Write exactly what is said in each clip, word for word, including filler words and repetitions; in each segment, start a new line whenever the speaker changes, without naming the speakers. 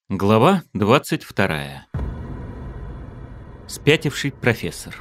Глава двадцать вторая. Спятивший профессор.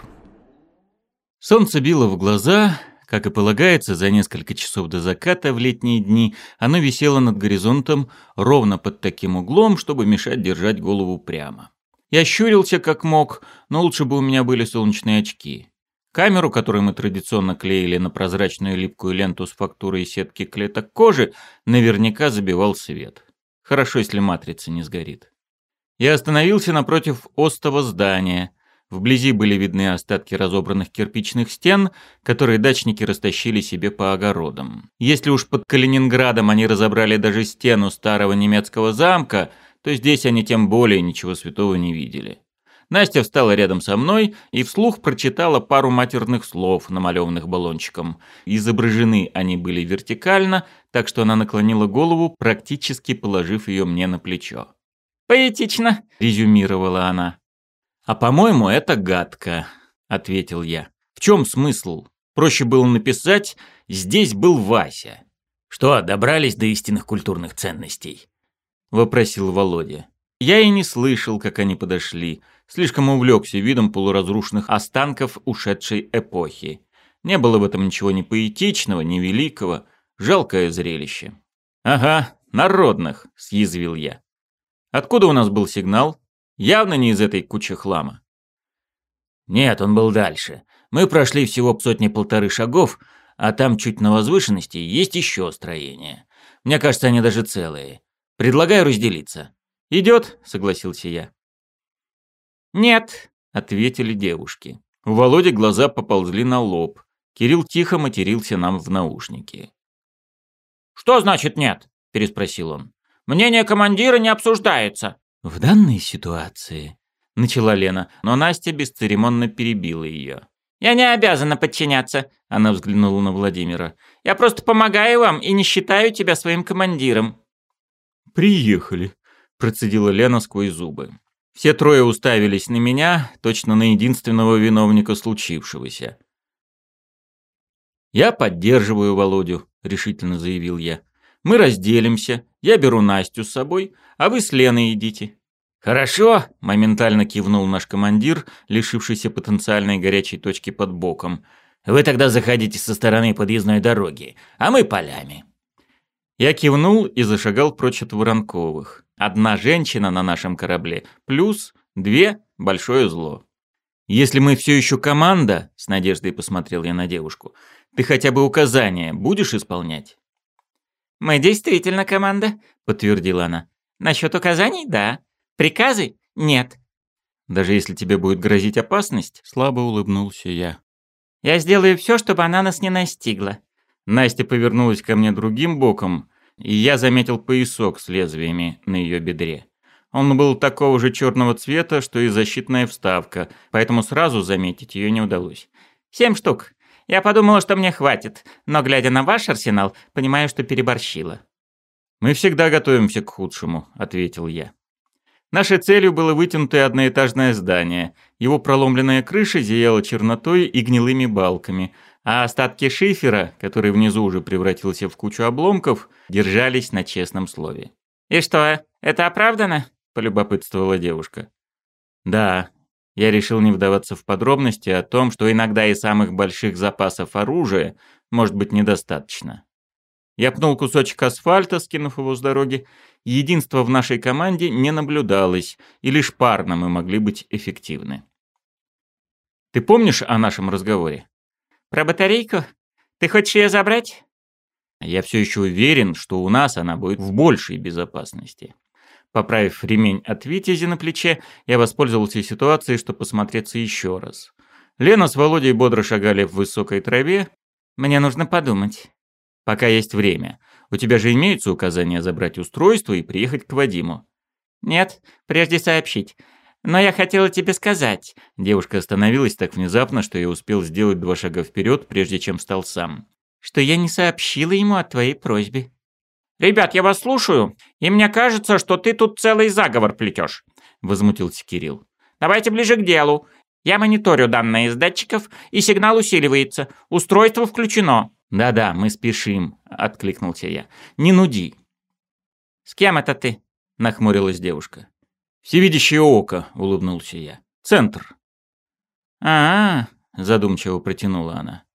Солнце било в глаза, как и полагается, за несколько часов до заката в летние дни оно висело над горизонтом ровно под таким углом, чтобы мешать держать голову прямо. Я щурился как мог, но лучше бы у меня были солнечные очки. Камеру, которую мы традиционно клеили на прозрачную липкую ленту с фактурой сетки клеток кожи, наверняка забивал свет. Хорошо, если матрица не сгорит. Я остановился напротив остова здания. Вблизи были видны остатки разобранных кирпичных стен, которые дачники растащили себе по огородам. Если уж под Калининградом они разобрали даже стену старого немецкого замка, то здесь они тем более ничего святого не видели. Настя встала рядом со мной и вслух прочитала пару матерных слов, намалеванных баллончиком. Изображены они были вертикально, так что она наклонила голову, практически положив ее мне на плечо. «Поэтично», — резюмировала она. «А по-моему, это гадко», — ответил я. «В чем смысл? Проще было написать «здесь был Вася».
«Что, добрались до истинных культурных ценностей?»
— вопросил Володя. Я и не слышал, как они подошли. Слишком увлекся видом полуразрушенных останков ушедшей эпохи. Не было в этом ничего ни поэтичного, ни великого. Жалкое зрелище. «Ага, народных», — съязвил я. «Откуда у нас был сигнал? Явно не из этой кучи хлама».
«Нет, он был дальше. Мы прошли всего сотни-полторы шагов, а там чуть на возвышенности есть еще строения. Мне кажется, они даже целые. Предлагаю разделиться».
«Идет», — согласился я.
«Нет»,
— ответили девушки. У Володи глаза поползли на лоб. Кирилл тихо матерился нам в наушники.
«Что значит нет?» – переспросил он. «Мнение командира не обсуждается».
«В данной ситуации», – начала Лена, но Настя бесцеремонно перебила ее.
«Я не обязана подчиняться», – она взглянула на Владимира. «Я просто помогаю вам и не считаю тебя своим командиром».
«Приехали», – процедила Лена сквозь зубы. Все трое уставились на меня, точно на единственного виновника случившегося. «Я поддерживаю Володю», — решительно заявил я. «Мы разделимся, я беру Настю с собой, а вы с Леной идите».
«Хорошо»,
— моментально кивнул наш командир, лишившийся потенциальной горячей точки под боком.
«Вы тогда заходите со стороны подъездной дороги, а мы полями».
Я кивнул и зашагал прочь от Воронковых. Одна женщина на нашем корабле, плюс две – большое зло. «Если мы все еще команда», – с надеждой посмотрел я на девушку, – «ты хотя бы указания будешь исполнять?»
«Мы действительно команда», –
подтвердила она.
«Насчет указаний – да. Приказы – нет».
«Даже если тебе будет грозить опасность?» – слабо улыбнулся я.
«Я сделаю все, чтобы она нас не настигла».
Настя повернулась ко мне другим боком, и я заметил поясок с лезвиями на ее бедре. Он был такого же черного цвета, что и защитная вставка, поэтому сразу заметить ее не удалось.
«Семь штук. Я подумала, что мне хватит, но, глядя на ваш арсенал, понимаю, что переборщила».
«Мы всегда готовимся к худшему», — ответил я. Нашей целью было вытянутое одноэтажное здание. Его проломленная крыша зияла чернотой и гнилыми балками, а остатки шифера, который внизу уже превратился в кучу обломков, держались на честном слове.
«И что, это оправдано?» – полюбопытствовала девушка.
«Да». Я решил не вдаваться в подробности о том, что иногда и самых больших запасов оружия может быть недостаточно. Я пнул кусочек асфальта, скинув его с дороги. Единства в нашей команде не наблюдалось, и лишь парно мы могли быть эффективны. «Ты помнишь о нашем разговоре?»
«Про батарейку? Ты хочешь ее забрать?»
«Я все еще уверен, что у нас она будет в большей безопасности». Поправив ремень от Витязи на плече, я воспользовался ситуацией, чтобы посмотреться еще раз. Лена с Володей бодро шагали в высокой траве.
«Мне нужно подумать».
«Пока есть время. У тебя же имеются указания забрать устройство и приехать к Вадиму?»
«Нет, прежде сообщить. Но я хотела тебе сказать».
Девушка остановилась так внезапно, что я успел сделать два шага вперед, прежде чем встал сам.
«Что я не сообщила ему о твоей просьбе». «Ребят, я вас слушаю, и мне кажется, что ты тут целый заговор плетешь», – возмутился Кирилл. «Давайте ближе к делу. Я мониторю данные из датчиков, и сигнал усиливается. Устройство включено».
«Да-да, мы спешим», – откликнулся я. «Не нуди».
«С кем это ты?»
— нахмурилась девушка. «Всевидящее око», — улыбнулся я. «Центр».
А-а,
задумчиво протянула она.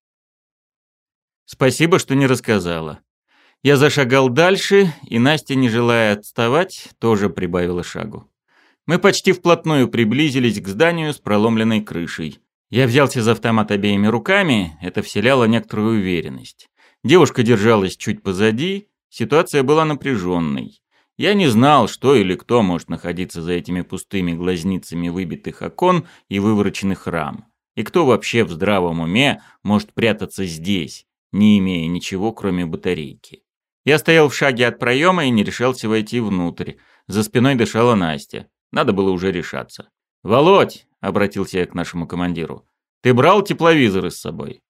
Спасибо, что не рассказала. Я зашагал дальше, и Настя, не желая отставать, тоже прибавила шагу. Мы почти вплотную приблизились к зданию с проломленной крышей. Я взялся за автомат обеими руками, это вселяло некоторую уверенность. Девушка держалась чуть позади, ситуация была напряженной. Я не знал, что или кто может находиться за этими пустыми глазницами выбитых окон и вывороченных рам. И кто вообще в здравом уме может прятаться здесь, не имея ничего, кроме батарейки. Я стоял в шаге от проема и не решался войти внутрь. За спиной дышала Настя. Надо было уже решаться. «Володь!» — обратился я к нашему командиру. «Ты брал тепловизоры с собой?»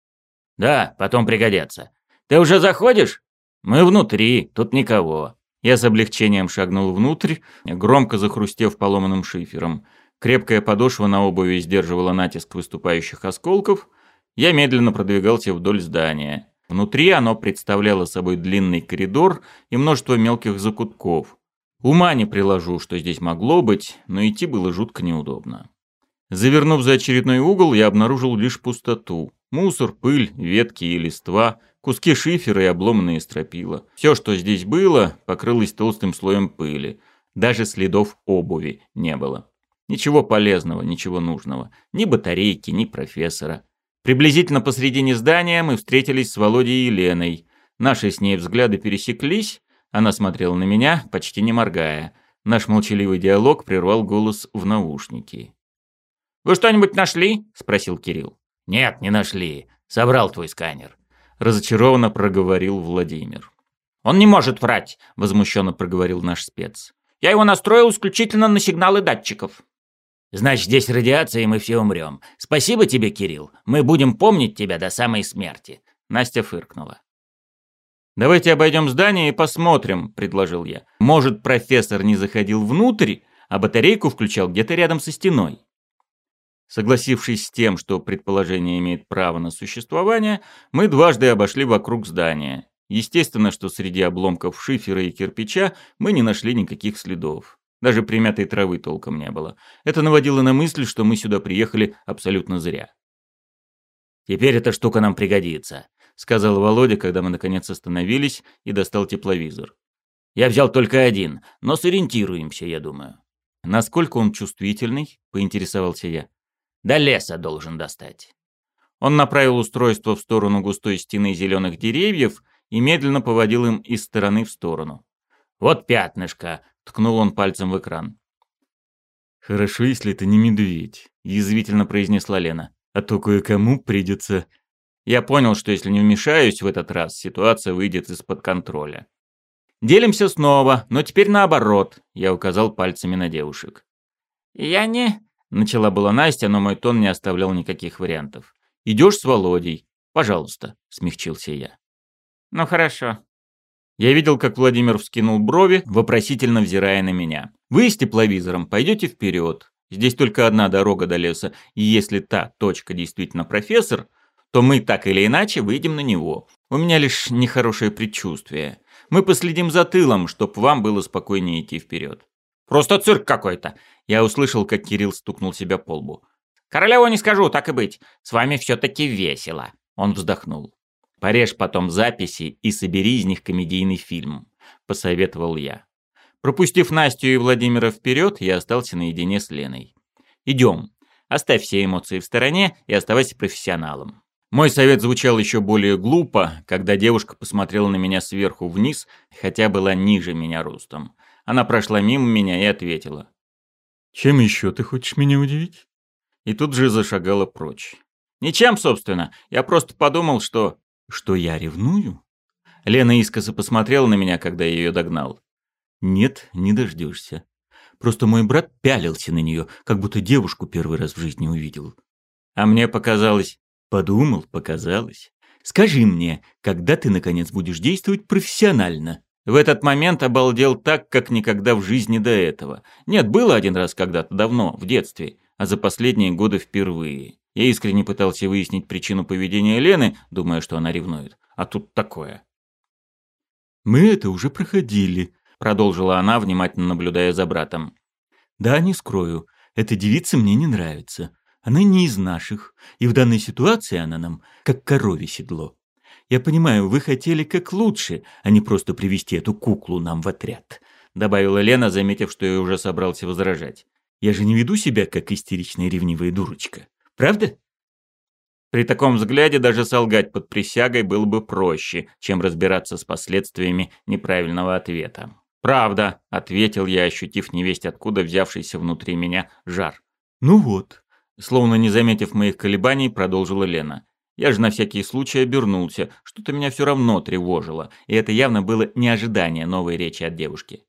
«Да, потом пригодятся. Ты уже заходишь? Мы внутри, тут никого».
Я с облегчением шагнул внутрь, громко захрустев поломанным шифером. Крепкая подошва на обуви сдерживала натиск выступающих осколков. Я медленно продвигался вдоль здания. Внутри оно представляло собой длинный коридор и множество мелких закутков. Ума не приложу, что здесь могло быть, но идти было жутко неудобно. Завернув за очередной угол, я обнаружил лишь пустоту. Мусор, пыль, ветки и листва, куски шифера и обломанные стропила. Все, что здесь было, покрылось толстым слоем пыли. Даже следов обуви не было. Ничего полезного, ничего нужного. Ни батарейки, ни профессора. Приблизительно посредине здания мы встретились с Володей и Еленой. Наши с ней взгляды пересеклись. Она смотрела на меня, почти не моргая. Наш молчаливый диалог прервал голос в наушнике.
«Вы что-нибудь нашли?» – спросил Кирилл.
«Нет, не нашли. Собрал твой сканер»,
– разочарованно проговорил Владимир.
«Он не может врать», – возмущенно проговорил наш спец. «Я его настроил исключительно на сигналы датчиков».
«Значит, здесь радиация, и мы все умрем. Спасибо тебе, Кирилл. Мы будем помнить тебя до самой смерти».
Настя фыркнула. «Давайте обойдем здание и посмотрим», – предложил я. «Может, профессор не заходил внутрь, а батарейку включал где-то рядом со стеной?» Согласившись с тем, что предположение имеет право на существование, мы дважды обошли вокруг здания. Естественно, что среди обломков шифера и кирпича мы не нашли никаких следов. Даже примятой травы толком не было. Это наводило на мысль, что мы сюда приехали абсолютно зря.
«Теперь эта штука нам пригодится», —
сказал Володя, когда мы наконец остановились, и достал тепловизор.
«Я взял только один, но сориентируемся, я думаю».
«Насколько он чувствительный?» — поинтересовался я.
«До леса должен достать».
Он направил устройство в сторону густой стены зеленых деревьев и медленно поводил им из стороны в сторону.
«Вот пятнышко», — ткнул он пальцем в экран.
«Хорошо, если это не медведь», — язвительно произнесла Лена. «А то кое-кому придется...» Я понял, что если не вмешаюсь в этот раз, ситуация выйдет из-под контроля. «Делимся снова, но теперь наоборот», — я указал пальцами на девушек.
«Я не...»
— начала была Настя, но мой тон не оставлял никаких вариантов. «Идешь с Володей. Пожалуйста», — смягчился я.
«Ну хорошо».
Я видел, как Владимир вскинул брови, вопросительно взирая на меня. «Вы с тепловизором пойдете вперед. Здесь только одна дорога до леса, и если та точка действительно профессор, то мы так или иначе выйдем на него. У меня лишь нехорошее предчувствие. Мы последим за тылом, чтоб вам было спокойнее идти вперед».
«Просто цирк какой-то!»
Я услышал, как Кирилл стукнул себя по лбу.
«Королеву не скажу, так и быть. С вами все-таки весело».
Он вздохнул. «Порежь потом записи и собери из них комедийный фильм», — посоветовал я. Пропустив Настю и Владимира вперед, я остался наедине с Леной. «Идем. Оставь все эмоции в стороне и оставайся профессионалом». Мой совет звучал еще более глупо, когда девушка посмотрела на меня сверху вниз, хотя была ниже меня ростом. Она прошла мимо меня и ответила. «Чем еще ты хочешь меня удивить?» И тут же зашагала прочь. «Ничем, собственно. Я просто подумал, что...» «Что я ревную?» Лена искоса посмотрела на меня, когда я ее догнал. «Нет, не дождешься. Просто мой брат пялился на нее, как будто девушку первый раз в жизни увидел. А мне показалось...» «Подумал, показалось. Скажи мне, когда ты, наконец, будешь действовать профессионально?» В этот момент обалдел так, как никогда в жизни до этого. Нет, было один раз когда-то давно, в детстве, а за последние годы впервые. Я искренне пытался выяснить причину поведения Лены, думая, что она ревнует. А тут такое. «Мы это уже проходили», продолжила она, внимательно наблюдая за братом. «Да, не скрою, эта девица мне не нравится. Она не из наших, и в данной ситуации она нам как коровье седло. Я понимаю, вы хотели как лучше, а не просто привести эту куклу нам в отряд», добавила Лена, заметив, что я уже собрался возражать. «Я же не веду себя как истеричная ревнивая дурочка. Правда?» При таком взгляде даже солгать под присягой было бы проще, чем разбираться с последствиями неправильного ответа. «Правда», — ответил я, ощутив невесть откуда взявшийся внутри меня жар. «Ну вот», — словно не заметив моих колебаний, продолжила Лена. Я же на всякий случай обернулся, что-то меня все равно тревожило, и это явно было не ожидание новой речи от девушки.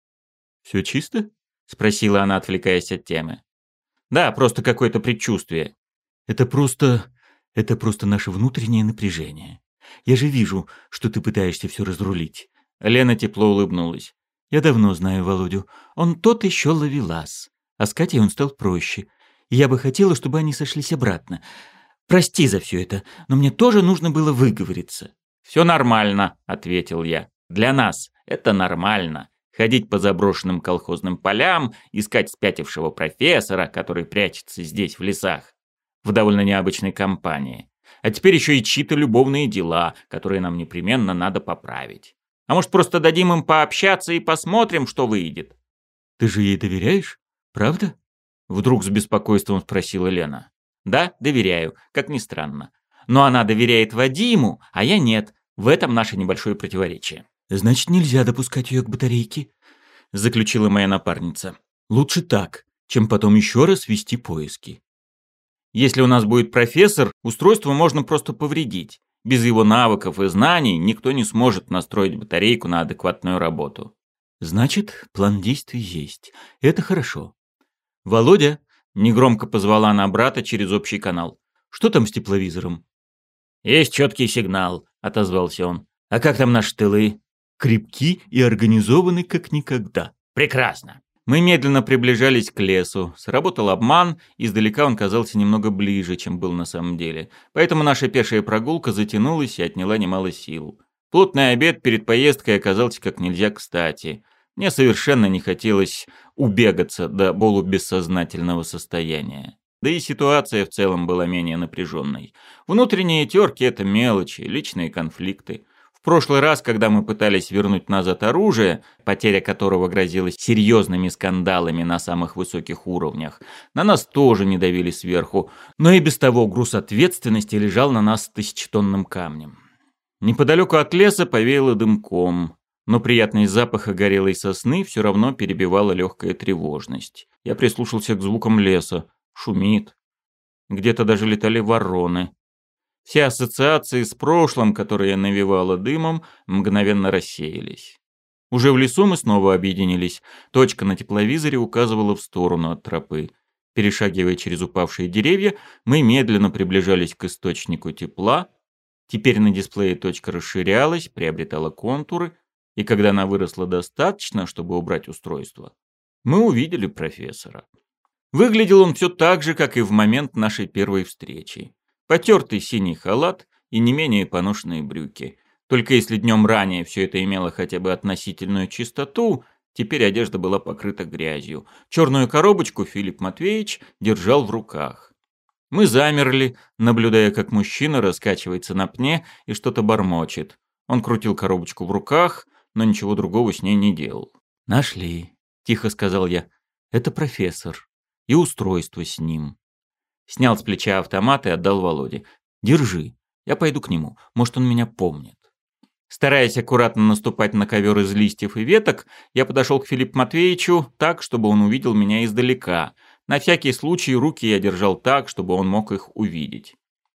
«Все чисто?» — спросила она, отвлекаясь от темы. «Да, просто какое-то предчувствие». «Это просто... это просто наше внутреннее напряжение. Я же вижу, что ты пытаешься все разрулить». Лена тепло улыбнулась. «Я давно знаю Володю. Он тот еще ловелас. А с Катей он стал проще. И я бы хотела, чтобы они сошлись обратно. Прости за все это, но мне тоже нужно было выговориться». «Все нормально», — ответил я. «Для нас это нормально. Ходить по заброшенным колхозным полям, искать спятившего профессора, который прячется здесь в лесах, в довольно необычной компании. А теперь еще и чьи-то любовные дела, которые нам непременно надо поправить. А может, просто дадим им пообщаться и посмотрим, что выйдет?» «Ты же ей доверяешь, правда?» Вдруг с беспокойством спросила Лена. «Да, доверяю, как ни странно. Но она доверяет Вадиму, а я нет. В этом наше небольшое противоречие». «Значит, нельзя допускать ее к батарейке», — заключила моя напарница. «Лучше так, чем потом еще раз вести поиски. Если у нас будет профессор, устройство можно просто повредить. Без его навыков и знаний никто не сможет настроить батарейку на адекватную работу». «Значит, план действий есть. Это хорошо. Володя», — негромко позвала она брата через общий канал. «Что там с тепловизором?» «Есть четкий сигнал», — отозвался он. «А как там наши тылы?» «Крепки и организованы как никогда». «Прекрасно». Мы медленно приближались к лесу. Сработал обман, издалека он казался немного ближе, чем был на самом деле. Поэтому наша пешая прогулка затянулась и отняла немало сил. Плотный обед перед поездкой оказался как нельзя кстати. Мне совершенно не хотелось убегаться до полубессознательного состояния. Да и ситуация в целом была менее напряженной. Внутренние терки – это мелочи, личные конфликты. В прошлый раз, когда мы пытались вернуть назад оружие, потеря которого грозила серьезными скандалами на самых высоких уровнях, на нас тоже не давили сверху, но и без того груз ответственности лежал на нас тысячетонным камнем. Неподалеку от леса повеяло дымком, но приятный запах горелой сосны все равно перебивала легкая тревожность. Я прислушался к звукам леса. Шумит. Где-то даже летали вороны. Все ассоциации с прошлым, которые навевало дымом, мгновенно рассеялись. Уже в лесу мы снова объединились. Точка на тепловизоре указывала в сторону от тропы. Перешагивая через упавшие деревья, мы медленно приближались к источнику тепла. Теперь на дисплее точка расширялась, приобретала контуры, и когда она выросла достаточно, чтобы убрать устройство, мы увидели профессора. Выглядел он все так же, как и в момент нашей первой встречи. Потертый синий халат и не менее поношенные брюки. Только если днем ранее все это имело хотя бы относительную чистоту, теперь одежда была покрыта грязью. Черную коробочку Филипп Матвеевич держал в руках. Мы замерли, наблюдая, как мужчина раскачивается на пне и что-то бормочет. Он крутил коробочку в руках, но ничего другого с ней не делал. «Нашли», — тихо сказал я. «Это профессор. И устройство с ним». Снял с плеча автомат и отдал Володе. «Держи, я пойду к нему, может, он меня помнит». Стараясь аккуратно наступать на ковер из листьев и веток, я подошел к Филиппу Матвеевичу так, чтобы он увидел меня издалека. На всякий случай руки я держал так, чтобы он мог их увидеть.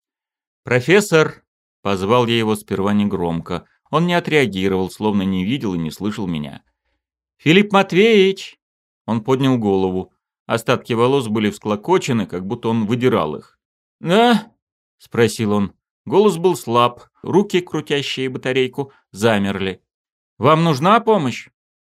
«Профессор!» — позвал я его сперва негромко. Он не отреагировал, словно не видел и не слышал меня. «Филипп Матвеевич!» Он поднял голову. Остатки волос были всклокочены, как будто он выдирал их. «Да?» — спросил он. Голос был слаб, руки, крутящие батарейку, замерли. «Вам нужна помощь?»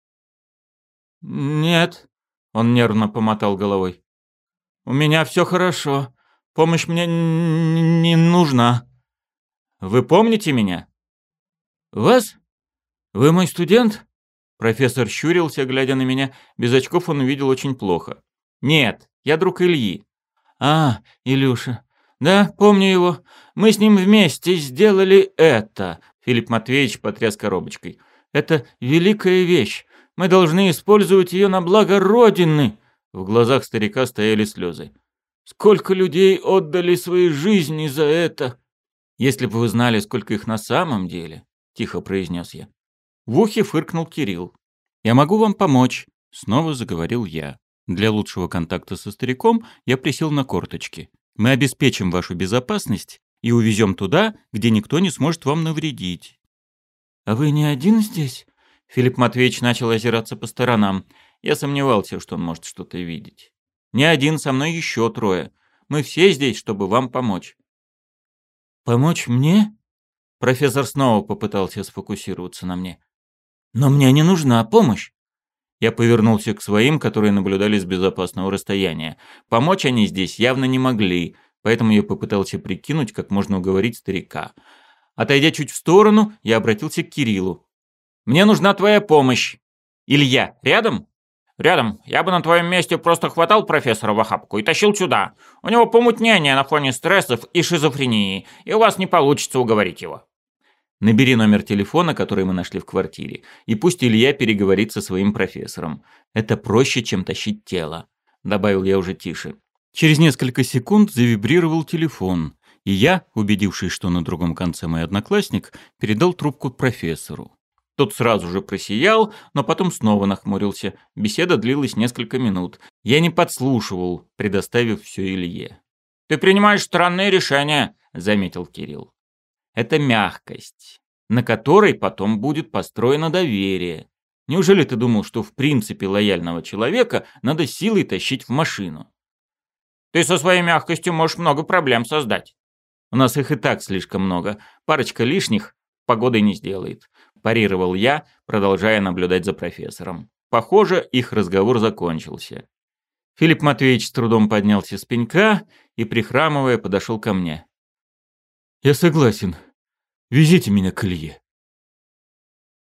«Нет», — он нервно помотал головой. «У меня все хорошо. Помощь мне не нужна». «Вы помните меня?» «Вас? Вы мой студент?» Профессор щурился, глядя на меня. Без очков он увидел очень плохо. «Нет, я друг Ильи». «А, Илюша. Да, помню его. Мы с ним вместе сделали это». Филипп Матвеевич потряс коробочкой. «Это великая вещь. Мы должны использовать ее на благо Родины». В глазах старика стояли слезы. «Сколько людей отдали свои жизни за это!» «Если бы вы знали, сколько их на самом деле», — тихо произнес я. В ухе фыркнул Кирилл. «Я могу вам помочь», — снова заговорил я. Для лучшего контакта со стариком я присел на корточки. «Мы обеспечим вашу безопасность и увезем туда, где никто не сможет вам навредить». «А вы не один здесь?» Филипп Матвеевич начал озираться по сторонам. Я сомневался, что он может что-то видеть. «Не один, со мной еще трое. Мы все здесь, чтобы вам помочь». «Помочь мне?» Профессор снова попытался сфокусироваться на мне. «Но мне не нужна помощь». Я повернулся к своим, которые наблюдали с безопасного расстояния. Помочь они здесь явно не могли, поэтому я попытался прикинуть, как можно уговорить старика. Отойдя чуть в сторону, я обратился к Кириллу. «Мне нужна твоя помощь. Илья, рядом?»
«Рядом. Я бы на твоем месте просто хватал профессора в охапку и тащил сюда. У него помутнение на фоне стрессов и шизофрении, и у вас не получится уговорить его».
«Набери номер телефона, который мы нашли в квартире, и пусть Илья переговорит со своим профессором. Это проще, чем тащить тело», — добавил я уже тише. Через несколько секунд завибрировал телефон, и я, убедившись, что на другом конце мой одноклассник, передал трубку профессору. Тот сразу же просиял, но потом снова нахмурился. Беседа длилась несколько минут. Я не подслушивал, предоставив все Илье.
«Ты принимаешь странные решения», — заметил Кирилл.
Это мягкость, на которой потом будет построено доверие. Неужели ты думал, что в принципе лояльного человека надо силой тащить в машину?
Ты со своей мягкостью можешь много проблем создать.
У нас их и так слишком много. Парочка лишних погодой не сделает. Парировал я, продолжая наблюдать за профессором. Похоже, их разговор закончился. Филипп Матвеевич с трудом поднялся с пенька и, прихрамывая, подошел ко мне. «Я согласен. Везите меня к Илье».